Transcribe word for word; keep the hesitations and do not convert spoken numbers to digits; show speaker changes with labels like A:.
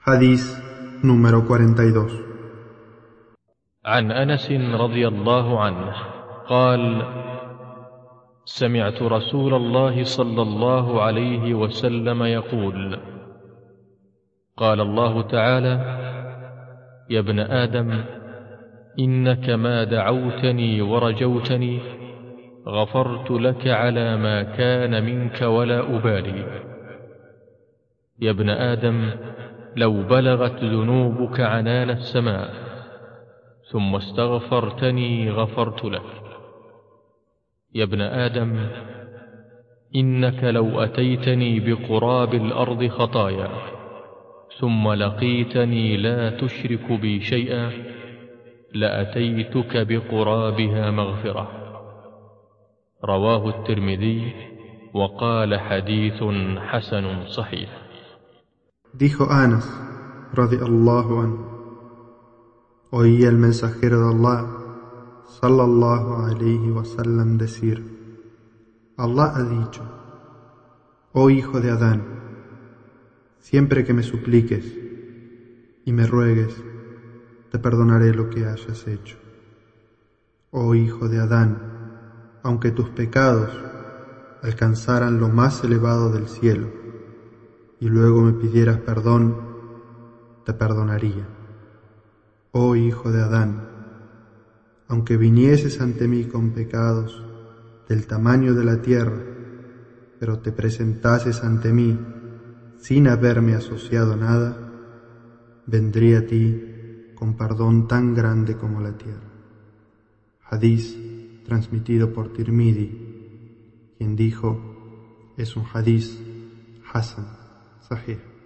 A: Hadís número cuarenta y dos.
B: عن أنس رضي الله عنه قال: سمعت رسول الله صلى الله عليه وسلم يقول: قال الله تعالى: يا ابن آدم، إنك ما دعوتني ورجوتني غفرت لك على ما كان منك ولا أبالي. يا ابن آدم، لو بلغت ذنوبك عنان السماء ثم استغفرتني غفرت لك. يا ابن آدم، إنك لو أتيتني بقراب الأرض خطايا ثم لقيتني لا تشرك بي شيئا لأتيتك بقرابها مغفرة. رواه الترمذي وقال حديث حسن صحيح.
A: Dijo Anas, radiallahu anhu, oí al mensajero de Allah, sallallahu alayhi wa sallam, decir: Allah ha dicho: oh hijo de Adán, siempre que me supliques y me ruegues, te perdonaré lo que hayas hecho. Oh hijo de Adán, aunque tus pecados alcanzaran lo más elevado del cielo y luego me pidieras perdón, te perdonaría. Oh hijo de Adán, aunque vinieses ante mí con pecados del tamaño de la tierra, pero te presentases ante mí sin haberme asociado nada, vendría a ti con perdón tan grande como la tierra. Hadís transmitido por Tirmidhi, quien dijo: es un hadís Hasan Sahih.